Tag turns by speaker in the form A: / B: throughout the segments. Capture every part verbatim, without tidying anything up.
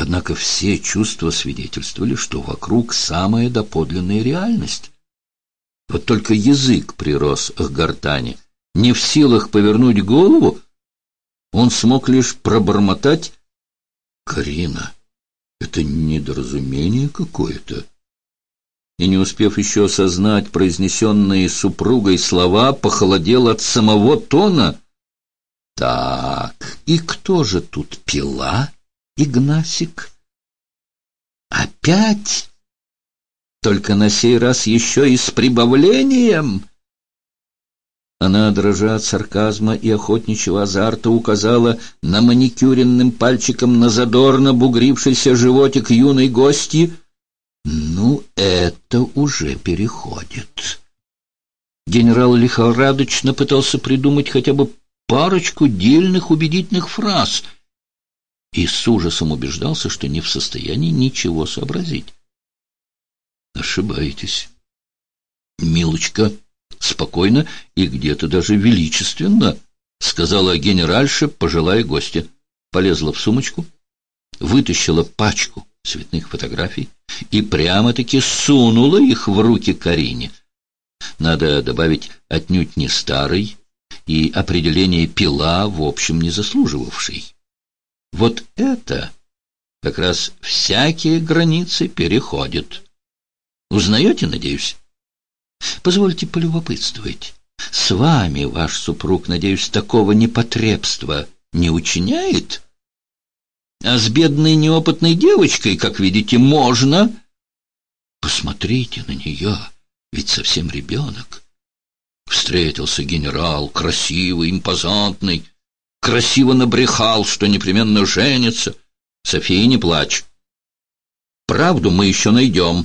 A: Однако все чувства свидетельствовали, что вокруг самая доподлинная реальность. Вот только язык прирос к гортани. Не в силах повернуть голову, он смог лишь пробормотать: «Карина, это недоразумение какое-то». И, не успев еще осознать произнесенные супругой слова, похолодел от самого тона. «Так, и кто же тут пила, Игнасик? Опять? Только на сей раз еще и с прибавлением». Она, дрожа от сарказма и охотничьего азарта, указала на маникюренным пальчиком на задорно бугрившийся животик юной гости. «Ну, это уже переходит». Генерал лихорадочно пытался придумать хотя бы парочку дельных убедительных фраз и с ужасом убеждался, что не в состоянии ничего сообразить. «Ошибаетесь, милочка», спокойно и где-то даже величественно, сказала генеральша, пожилая гостья. Полезла в сумочку, вытащила пачку цветных фотографий и прямо-таки сунула их в руки Карине. Надо добавить, отнюдь не старый и определение «пила» в общем не заслуживавший. Вот это как раз всякие границы переходит. Узнаете, надеюсь? Позвольте полюбопытствовать. С вами ваш супруг, надеюсь, такого непотребства не учиняет? А с бедной неопытной девочкой, как видите, можно. Посмотрите на нее, ведь совсем ребенок. Встретился генерал, красивый, импозантный, красиво набрехал, что непременно женится. София, не плачь. Правду мы еще найдем.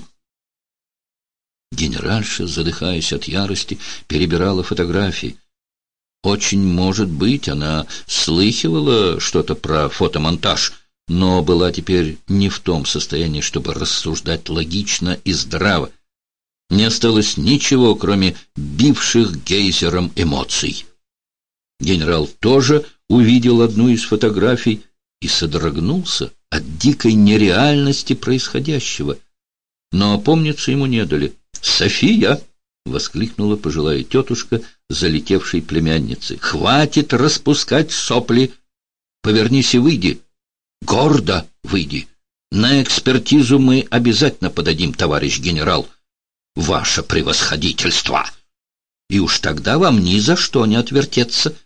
A: Генеральша, задыхаясь от ярости, перебирала фотографии. Очень может быть, она слыхивала что-то про фотомонтаж, но была теперь не в том состоянии, чтобы рассуждать логично и здраво. Не осталось ничего, кроме бивших гейзером эмоций. Генерал тоже увидел одну из фотографий и содрогнулся от дикой нереальности происходящего. Но опомниться ему не дали. «София!» — воскликнула пожилая тетушка залетевшей племянницы. «Хватит распускать сопли! Повернись и выйди! Гордо выйди! На экспертизу мы обязательно подадим, товарищ генерал, ваше превосходительство! И уж тогда вам ни за что не отвертеться.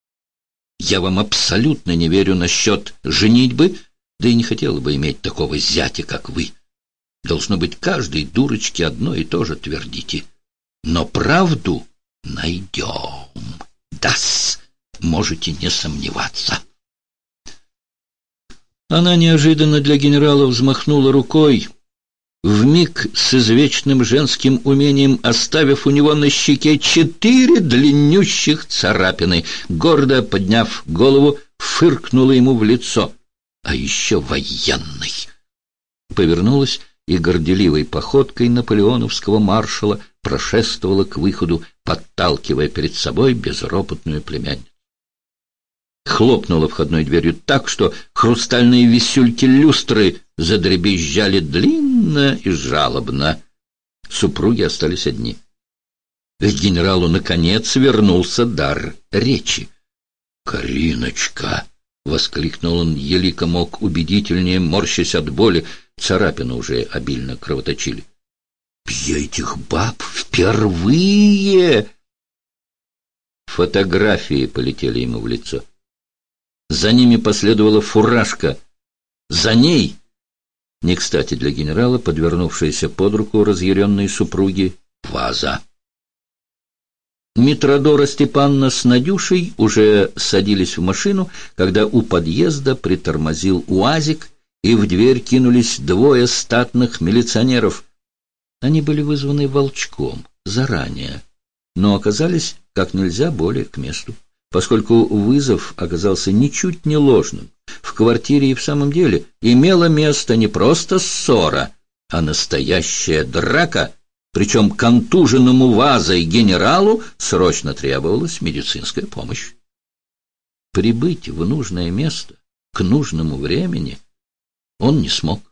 A: Я вам абсолютно не верю насчет женитьбы, да и не хотела бы иметь такого зятя, как вы. Должно быть, каждой дурочке одно и то же твердите. Но правду найдем. Да-с, можете не сомневаться». Она неожиданно для генерала взмахнула рукой, вмиг с извечным женским умением оставив у него на щеке четыре длиннющих царапины. Гордо подняв голову, фыркнула ему в лицо. «А еще военный!» Повернулась и горделивой походкой наполеоновского маршала прошествовала к выходу, подталкивая перед собой безропотную племянницу. Хлопнула входной дверью так, что хрустальные висюльки люстры задребезжали длинно и жалобно. Супруги остались одни. К генералу, наконец, вернулся дар речи. «Кариночка!» — воскликнул он, елико мог убедительнее, морщась от боли. Царапины уже обильно кровоточили. «Я этих баб впервые!» Фотографии полетели ему в лицо. За ними последовала фуражка. За ней, не кстати для генерала, подвернувшаяся под руку разъяренной супруги, ваза. Митродора Степановна с Надюшей уже садились в машину, когда у подъезда притормозил УАЗик, и в дверь кинулись двое статных милиционеров. Они были вызваны Волчком заранее, но оказались как нельзя более к месту, поскольку вызов оказался ничуть не ложным. В квартире и в самом деле имела место не просто ссора, а настоящая драка, причем контуженному вазой генералу срочно требовалась медицинская помощь. Прибыть в нужное место к нужному времени Он не смог.